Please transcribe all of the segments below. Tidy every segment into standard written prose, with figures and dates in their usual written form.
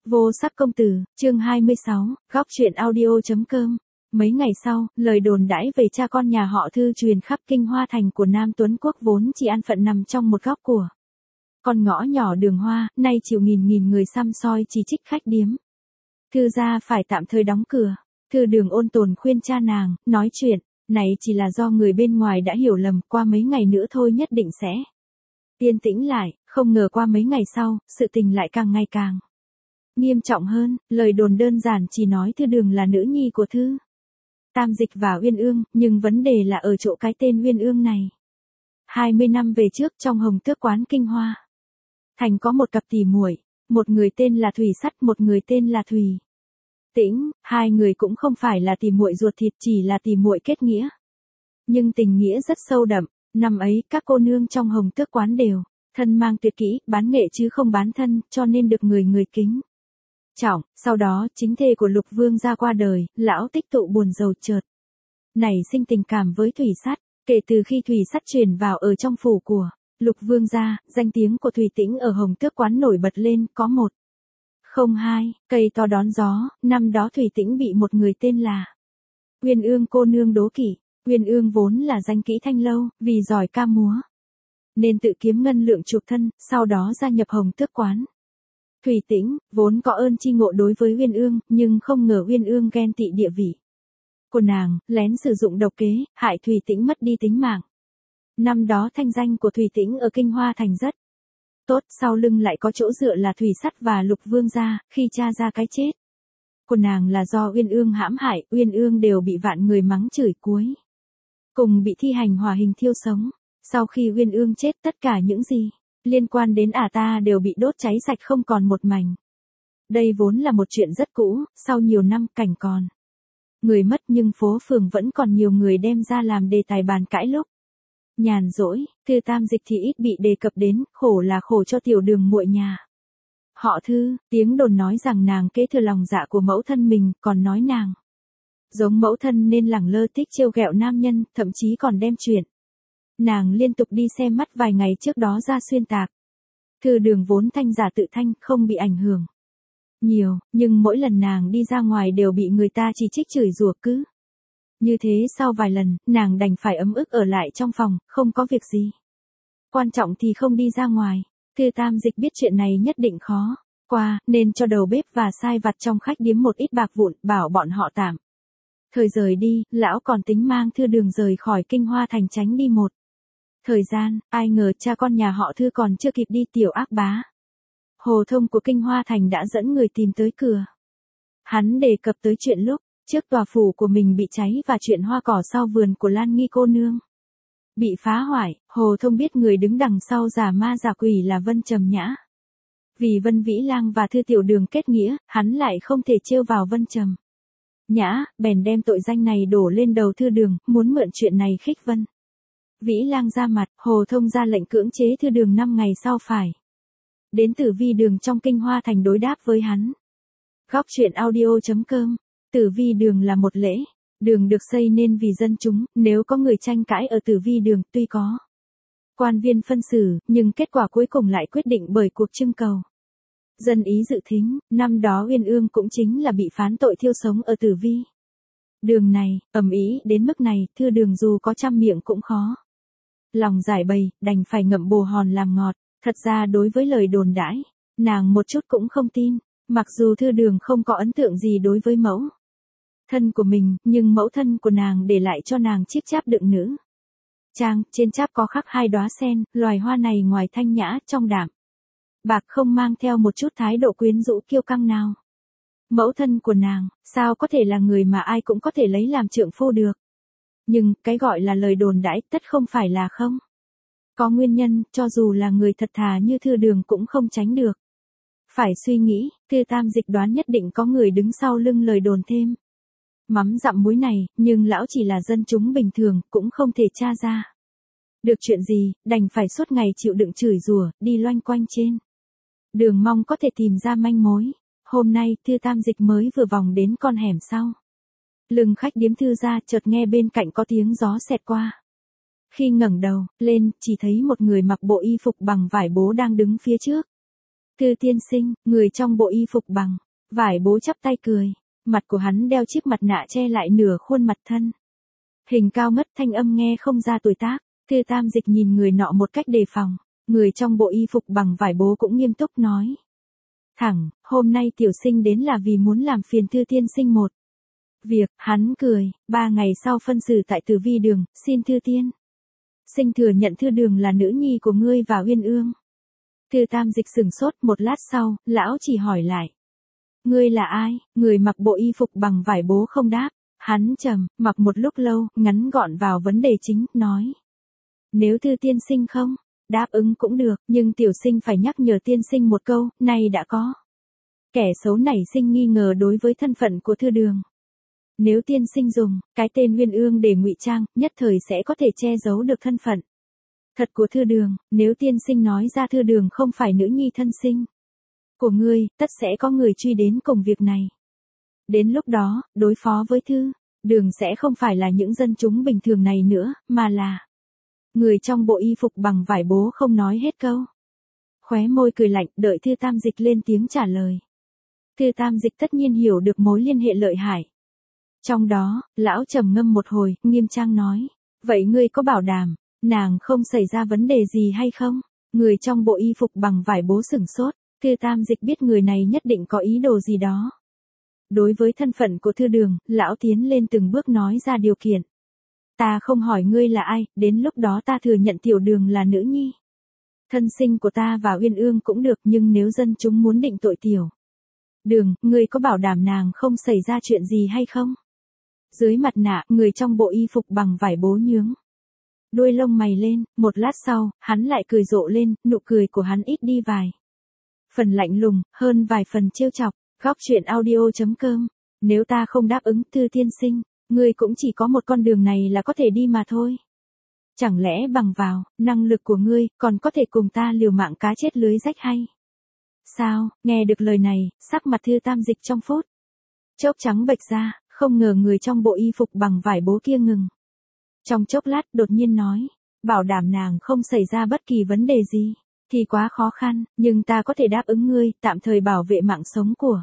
Vô sắc công tử, chương 26, góc truyện audio.com. Mấy ngày sau, lời đồn đãi về cha con nhà họ Thư truyền khắp kinh hoa thành của Nam Tuấn Quốc vốn chỉ an phận nằm trong một góc của con ngõ nhỏ Đường Hoa, nay chịu nghìn người săm soi chỉ trích khách điếm. Thư gia phải tạm thời đóng cửa. Thư Đường ôn tồn khuyên cha nàng, nói chuyện này chỉ là do người bên ngoài đã hiểu lầm, qua mấy ngày nữa thôi nhất định sẽ yên tĩnh lại. Không ngờ qua mấy ngày sau, sự tình lại càng ngày càng nghiêm trọng hơn. Lời đồn đơn giản chỉ nói Thư Đường là nữ nhi của Thư Tam Dịch và Uyên Ương, nhưng vấn đề là ở chỗ cái tên Uyên Ương này. 20 năm về trước, trong Hồng Tước quán kinh hoa thành có một cặp tỉ muội, một người tên là Thủy Sắt, một người tên là Thủy Tĩnh. Hai người cũng không phải là tỉ muội ruột thịt, chỉ là tỉ muội kết nghĩa, nhưng tình nghĩa rất sâu đậm. Năm ấy các cô nương trong Hồng Tước quán đều thân mang tuyệt kỹ, bán nghệ chứ không bán thân, cho nên được người kính trọng. Sau đó chính thê của Lục Vương gia qua đời, lão tích tụ buồn rầu chợt nảy sinh tình cảm với Thủy Sắt. Kể từ khi Thủy Sắt chuyển vào ở trong phủ của Lục Vương gia, danh tiếng của Thủy Tĩnh ở Hồng Tước quán nổi bật lên, có một không hai, cây to đón gió. Năm đó Thủy Tĩnh bị một người tên là Uyên Ương cô nương đố kỵ. Uyên Ương vốn là danh kỹ thanh lâu, vì giỏi ca múa nên tự kiếm ngân lượng chuộc thân, sau đó gia nhập Hồng Tước quán. Thủy Tĩnh vốn có ơn chi ngộ đối với Uyên Ương, nhưng không ngờ Uyên Ương ghen tị địa vị của nàng, lén sử dụng độc kế, hại Thủy Tĩnh mất đi tính mạng. Năm đó thanh danh của Thủy Tĩnh ở kinh hoa thành rất tốt, sau lưng lại có chỗ dựa là Thủy Sắt và Lục Vương gia. Khi tra ra cái chết của nàng là do Uyên Ương hãm hại, Uyên Ương đều bị vạn người mắng chửi, cuối cùng bị thi hành hỏa hình thiêu sống. Sau khi Uyên Ương chết, tất cả những gì liên quan đến ta đều bị đốt cháy sạch không còn một mảnh. Đây vốn là một chuyện rất cũ, sau nhiều năm cảnh còn người mất, nhưng phố phường vẫn còn nhiều người đem ra làm đề tài bàn cãi lúc nhàn rỗi. Thư Tam Dịch thì ít bị đề cập đến, khổ là khổ cho tiểu Đường muội nhà họ Thư. Tiếng đồn nói rằng nàng kế thừa lòng dạ của mẫu thân mình, còn nói nàng giống mẫu thân nên lẳng lơ thích trêu ghẹo nam nhân, thậm chí còn đem chuyện nàng liên tục đi xem mắt vài ngày trước đó ra xuyên tạc. Thư Đường vốn thanh giả tự thanh, không bị ảnh hưởng nhiều, nhưng mỗi lần nàng đi ra ngoài đều bị người ta chỉ trích chửi rủa. Cứ như thế sau vài lần, nàng đành phải ấm ức ở lại trong phòng, không có việc gì quan trọng thì không đi ra ngoài. Thư Tam Dịch biết chuyện này nhất định khó qua, nên cho đầu bếp và sai vặt trong khách điếm một ít bạc vụn, bảo bọn họ tạm thời rời đi. Lão còn tính mang Thư Đường rời khỏi kinh hoa thành tránh đi một thời gian, ai ngờ cha con nhà họ Thư còn chưa kịp đi, tiểu ác bá Hồ Thông của kinh hoa thành đã dẫn người tìm tới cửa. Hắn đề cập tới chuyện lúc trước tòa phủ của mình bị cháy và chuyện hoa cỏ sau vườn của Lan Nghi cô nương bị phá hoại. Hồ Thông biết người đứng đằng sau giả ma giả quỷ là Vân Trầm Nhã. Vì Vân Vĩ Lang và Thư Tiểu Đường kết nghĩa, hắn lại không thể trêu vào Vân Trầm Nhã, bèn đem tội danh này đổ lên đầu Thư Đường, muốn mượn chuyện này khích Vân Vĩ Lang ra mặt. Hồ Thông ra lệnh cưỡng chế Thư Đường 5 ngày sau phải đến Tử Vi Đường trong kinh hoa thành đối đáp với hắn. Góc truyện audio.com. Tử Vi Đường là một lễ đường được xây nên vì dân chúng, nếu có người tranh cãi ở Tử Vi Đường, tuy có quan viên phân xử, nhưng kết quả cuối cùng lại quyết định bởi cuộc trưng cầu dân ý dự thính. Năm đó Uyên Ương cũng chính là bị phán tội thiêu sống ở Tử Vi Đường này. Ầm ĩ đến mức này, Thư Đường dù có trăm miệng cũng khó lòng giải bày, đành phải ngậm bồ hòn làm ngọt. Thật ra đối với lời đồn đãi, nàng một chút cũng không tin. Mặc dù Thư Đường không có ấn tượng gì đối với mẫu thân của mình, nhưng mẫu thân của nàng để lại cho nàng chiếc cháp đựng nữ trang, trên cháp có khắc 2 đóa sen. Loài hoa này ngoài thanh nhã, trong đạm bạc, không mang theo một chút thái độ quyến rũ kiêu căng nào. Mẫu thân của nàng, sao có thể là người mà ai cũng có thể lấy làm trượng phu được. Nhưng, cái gọi là lời đồn đãi, tất không phải là không có nguyên nhân, cho dù là người thật thà như Thư Đường cũng không tránh được phải suy nghĩ. Thư Tam Dịch đoán nhất định có người đứng sau lưng lời đồn thêm mắm dặm muối này, nhưng lão chỉ là dân chúng bình thường, cũng không thể tra ra được chuyện gì, đành phải suốt ngày chịu đựng chửi rủa, đi loanh quanh trên đường mong có thể tìm ra manh mối. Hôm nay, Thư Tam Dịch mới vừa vòng đến con hẻm sau lưng khách điếm Thư gia, chợt nghe bên cạnh có tiếng gió xẹt qua. Khi ngẩng đầu lên, chỉ thấy một người mặc bộ y phục bằng vải bố đang đứng phía trước Thư tiên sinh, người trong bộ y phục bằng vải bố chắp tay cười. Mặt của hắn đeo chiếc mặt nạ che lại nửa khuôn mặt thân. Hình cao ngất, thanh âm nghe không ra tuổi tác. Thư Tam Dịch nhìn người nọ một cách đề phòng. Người trong bộ y phục bằng vải bố cũng nghiêm túc nói. Thẳng, hôm nay tiểu sinh đến là vì muốn làm phiền Thư tiên sinh một việc. Hắn cười, 3 ngày sau phân xử tại Tử Vi Đường, xin Thư tiên sinh thừa nhận Thư Đường là nữ nhi của ngươi và Uyên Ương. Thư Tam Dịch sửng sốt, một lát sau, lão chỉ hỏi lại. Ngươi là ai? Người mặc bộ y phục bằng vải bố không đáp. Hắn trầm mặc một lúc lâu, ngắn gọn vào vấn đề chính, nói. Nếu Thư tiên sinh không đáp ứng cũng được, nhưng tiểu sinh phải nhắc nhở tiên sinh một câu, nay đã có kẻ xấu nảy sinh nghi ngờ đối với thân phận của Thư Đường. Nếu tiên sinh dùng cái tên Uyên Ương để ngụy trang, nhất thời sẽ có thể che giấu được thân phận thật của Thư Đường. Nếu tiên sinh nói ra Thư Đường không phải nữ nhi thân sinh của ngươi, tất sẽ có người truy đến cùng việc này. Đến lúc đó, đối phó với Thư Đường sẽ không phải là những dân chúng bình thường này nữa, mà là người trong bộ y phục bằng vải bố không nói hết câu. Khóe môi cười lạnh, đợi Thư Tam Dịch lên tiếng trả lời. Thư Tam Dịch tất nhiên hiểu được mối liên hệ lợi hại. Trong đó, lão trầm ngâm một hồi, nghiêm trang nói. Vậy ngươi có bảo đảm, nàng không xảy ra vấn đề gì hay không? Người trong bộ y phục bằng vải bố sửng sốt. Thư Tam Dịch biết người này nhất định có ý đồ gì đó. Đối với thân phận của Thư Đường, lão tiến lên từng bước nói ra điều kiện. Ta không hỏi ngươi là ai, đến lúc đó ta thừa nhận Tiểu Đường là nữ nhi thân sinh của ta và Uyên Ương cũng được, nhưng nếu dân chúng muốn định tội Tiểu Đường, ngươi có bảo đảm nàng không xảy ra chuyện gì hay không? Dưới mặt nạ, người trong bộ y phục bằng vải bố nhướng đuôi lông mày lên, một lát sau, hắn lại cười rộ lên, nụ cười của hắn ít đi vài phần lạnh lùng, hơn vài phần trêu chọc. Góc truyện audio.com. Nếu ta không đáp ứng, Thư tiên sinh, ngươi cũng chỉ có một con đường này là có thể đi mà thôi. Chẳng lẽ bằng vào năng lực của ngươi, còn có thể cùng ta liều mạng cá chết lưới rách hay? Sao? Nghe được lời này, sắc mặt Thư Tam Dịch trong phút chốc trắng bệch ra, không ngờ người trong bộ y phục bằng vải bố kia ngừng trong chốc lát, đột nhiên nói. Bảo đảm nàng không xảy ra bất kỳ vấn đề gì thì quá khó khăn, nhưng ta có thể đáp ứng ngươi, tạm thời bảo vệ mạng sống của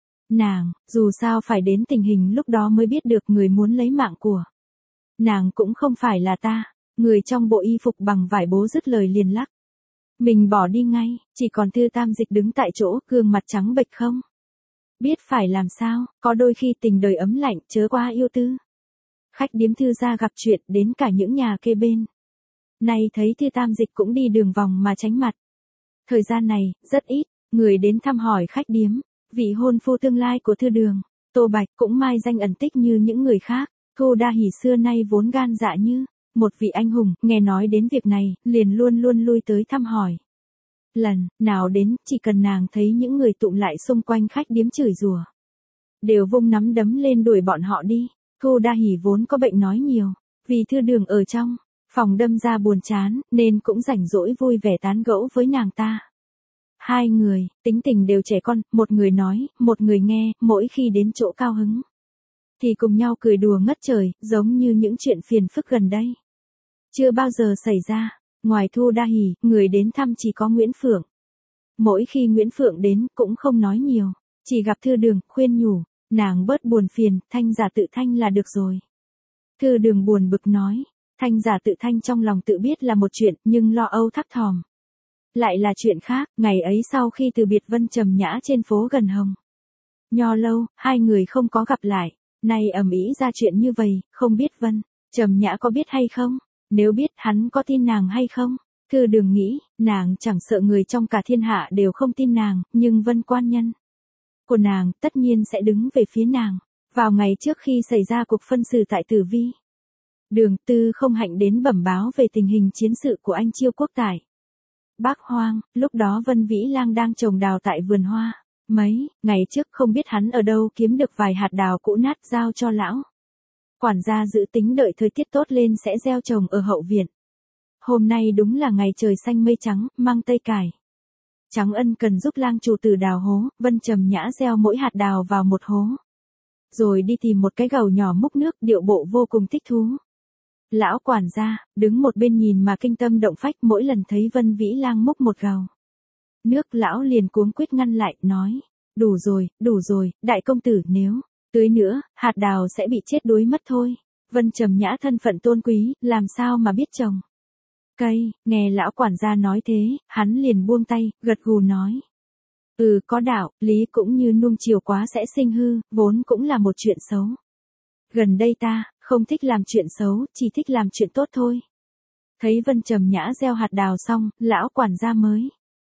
nàng. Dù sao phải đến tình hình lúc đó mới biết được người muốn lấy mạng của nàng cũng không phải là ta. Người trong bộ y phục bằng vải bố dứt lời liền lắc mình bỏ đi ngay, chỉ còn Thư Tam Dịch đứng tại chỗ, gương mặt trắng bệch không biết phải làm sao. Có đôi khi tình đời ấm lạnh, chớ qua yêu tư. Khách điếm Thư gia gặp chuyện, đến cả những nhà kê bên này thấy Thư Tam Dịch cũng đi đường vòng mà tránh mặt. Thời gian này, rất ít người đến thăm hỏi khách điếm. Vị hôn phu tương lai của Thư Đường, Tô Bạch, cũng mai danh ẩn tích như những người khác. Thu Đa Hỉ xưa nay vốn gan dạ như một vị anh hùng, nghe nói đến việc này, liền luôn luôn lui tới thăm hỏi. Lần nào đến, chỉ cần nàng thấy những người tụm lại xung quanh khách điếm chửi rủa, đều vung nắm đấm lên đuổi bọn họ đi. Thu Đa Hỉ vốn có bệnh nói nhiều, vì Thư Đường ở trong phòng đâm ra buồn chán, nên cũng rảnh rỗi vui vẻ tán gẫu với nàng ta. Hai người, tính tình đều trẻ con, một người nói, một người nghe, mỗi khi đến chỗ cao hứng thì cùng nhau cười đùa ngất trời, giống như những chuyện phiền phức gần đây chưa bao giờ xảy ra. Ngoài Thu Đa Hỉ, người đến thăm chỉ có Nguyễn Phượng. Mỗi khi Nguyễn Phượng đến, cũng không nói nhiều, chỉ gặp Thư Đường, khuyên nhủ, nàng bớt buồn phiền, thanh giả tự thanh là được rồi. Thư Đường buồn bực nói, thanh giả tự thanh trong lòng tự biết là một chuyện, nhưng lo âu thấp thỏm lại là chuyện khác. Ngày ấy sau khi từ biệt Vân Trầm Nhã trên phố gần Hồng Nho lâu, hai người không có gặp lại. Nay ầm ĩ ra chuyện như vậy, không biết Vân Trầm Nhã có biết hay không? Nếu biết, hắn có tin nàng hay không? Thư Đường nghĩ, nàng chẳng sợ người trong cả thiên hạ đều không tin nàng, nhưng Vân quan nhân của nàng tất nhiên sẽ đứng về phía nàng. Vào ngày trước khi xảy ra cuộc phân xử tại Tử Vi Đường, Tư Không Hạnh đến bẩm báo về tình hình chiến sự của anh Chiêu Quốc tại Bắc Hoang. Lúc đó Vân Vĩ Lang đang trồng đào tại vườn hoa. Mấy ngày trước không biết hắn ở đâu kiếm được vài hạt đào cũ nát, giao cho lão quản gia dự tính đợi thời tiết tốt lên sẽ gieo trồng ở hậu viện. Hôm nay đúng là ngày trời xanh mây trắng, mang tây cải trắng ân cần giúp Lang chủ tử đào hố. Vân Trầm Nhã gieo mỗi hạt đào vào một hố, rồi đi tìm một cái gầu nhỏ múc nước, điệu bộ vô cùng thích thú. Lão quản gia đứng một bên nhìn mà kinh tâm động phách, mỗi lần thấy Vân Vĩ Lang múc một gầu Nước lão liền cuống quýt ngăn lại, nói. Đủ rồi, đại công tử nếu tưới nữa, hạt đào sẽ bị chết đuối mất thôi. Vân Trầm Nhã thân phận tôn quý, làm sao mà biết trồng cây, nghe lão quản gia nói thế, hắn liền buông tay, gật gù nói. Có đạo, lý cũng như nuông chiều quá sẽ sinh hư, vốn cũng là một chuyện xấu. Gần đây ta, không thích làm chuyện xấu, chỉ thích làm chuyện tốt thôi. Thấy Vân Trầm Nhã gieo hạt đào xong, lão quản gia mới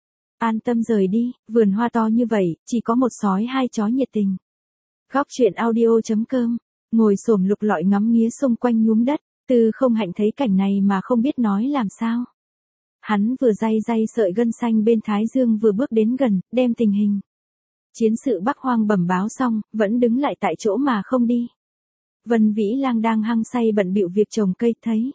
an tâm rời đi, vườn hoa to như vậy, chỉ có một sói hai chó nhiệt tình. Góc truyện audio.com, ngồi xổm lục lọi ngắm nghía xung quanh nhúm đất, Tư Không Hạnh thấy cảnh này mà không biết nói làm sao. Hắn vừa day sợi gân xanh bên thái dương vừa bước đến gần, đem tình hình chiến sự Bắc Hoang bẩm báo xong, vẫn đứng lại tại chỗ mà không đi. Vân Vĩ Lang đang hăng say bận bịu việc trồng cây thấy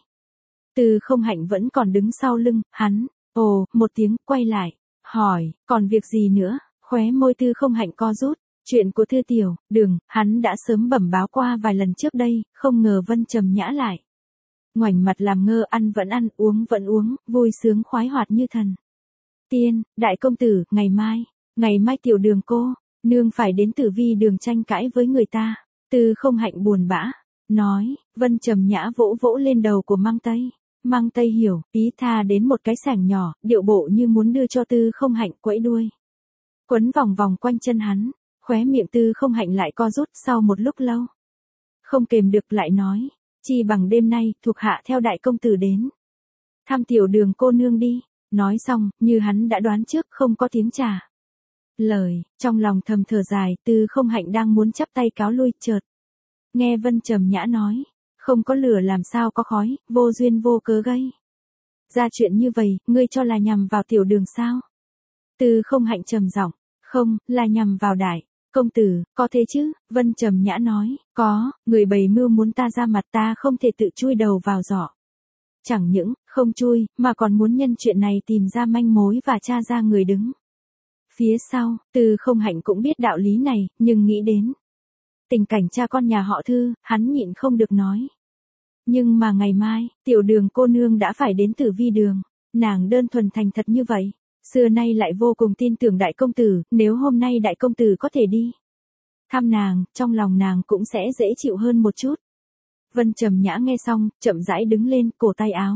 Tư Không Hạnh vẫn còn đứng sau lưng, hắn, ồ, một tiếng, quay lại, hỏi, còn việc gì nữa, khóe môi Tư Không Hạnh co rút, chuyện của Thư Tiểu, Đường, hắn đã sớm bẩm báo qua vài lần trước đây, không ngờ Vân Trầm Nhã lại ngoảnh mặt làm ngơ, ăn vẫn ăn, uống vẫn uống, vui sướng khoái hoạt như thần tiên. Đại công tử, ngày mai Tiểu Đường cô nương phải đến Tử Vi Đường tranh cãi với người ta. Tư Không Hạnh buồn bã nói. Vân Trầm Nhã vỗ vỗ lên đầu của Mang Tây hiểu ý, tha đến một cái sảnh nhỏ, điệu bộ như muốn đưa cho Tư Không Hạnh, quẫy đuôi quấn vòng vòng quanh chân hắn. Khóe miệng Tư Không Hạnh lại co rút, sau một lúc lâu không kềm được lại nói, chi bằng đêm nay thuộc hạ theo đại công tử đến thăm Tiểu Đường cô nương đi. Nói xong, như hắn đã đoán trước, không có tiếng trả lời, trong lòng thầm thở dài. Tư Không Hạnh đang muốn chắp tay cáo lui, chợt nghe Vân Trầm Nhã nói, không có lửa làm sao có khói, vô duyên vô cớ gây ra chuyện như vậy, ngươi cho là nhằm vào Tiểu Đường sao? Tư Không Hạnh trầm giọng, không, là nhằm vào đại công tử, có thế chứ? Vân Trầm Nhã nói, có, người bày mưu muốn ta ra mặt, ta không thể tự chui đầu vào giỏ. Chẳng những không chui, mà còn muốn nhân chuyện này tìm ra manh mối và tra ra người đứng phía sau. Tư Không Hạnh cũng biết đạo lý này, nhưng nghĩ đến tình cảnh cha con nhà họ Thư, hắn nhịn không được nói. Nhưng mà ngày mai, Tiểu Đường cô nương đã phải đến Tử Vi Đường. Nàng đơn thuần thành thật như vậy, xưa nay lại vô cùng tin tưởng đại công tử, nếu hôm nay đại công tử có thể đi thăm nàng, trong lòng nàng cũng sẽ dễ chịu hơn một chút. Vân Trầm Nhã nghe xong, chậm rãi đứng lên, cổ tay áo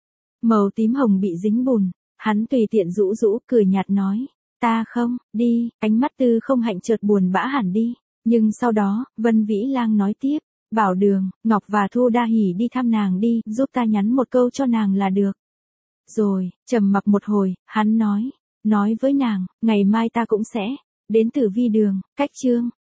màu tím hồng bị dính bùn, hắn tùy tiện rũ rũ, cười nhạt nói, ta không đi. Ánh mắt Tư Không Hạnh chợt buồn bã hẳn đi, nhưng sau đó, Vân Vĩ Lang nói tiếp, bảo Đường, Ngọc và Thu Đa Hỉ đi thăm nàng đi, giúp ta nhắn một câu cho nàng là được rồi. Trầm mặc một hồi, hắn nói với nàng, ngày mai ta cũng sẽ đến Tử Vi Đường. Cách chương